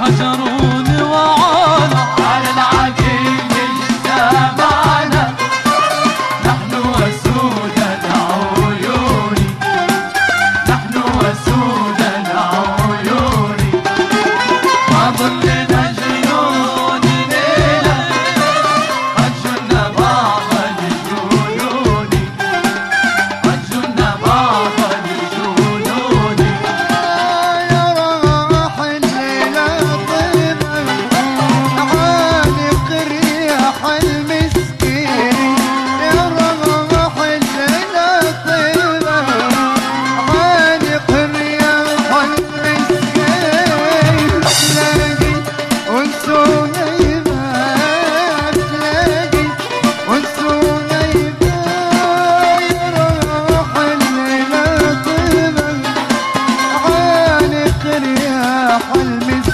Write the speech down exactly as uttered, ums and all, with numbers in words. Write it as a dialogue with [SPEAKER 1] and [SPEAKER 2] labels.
[SPEAKER 1] هجروني وعانا على العقيل اجتمعنا نحن وسود العيون، نحن وسود العيون ما ظلنا جنون ليلة قد جن بعض الجنون، قد جن بعض الجنون.
[SPEAKER 2] يا راح الليلة طيبة عانق الرياح المسكين، يا راح الليلة طيبة عانق الرياح المسكين، تلاقي وانسو نايمة، تلاقي وانسو نايمة. يا راح الليلة طيبة عانق رياح المسكين.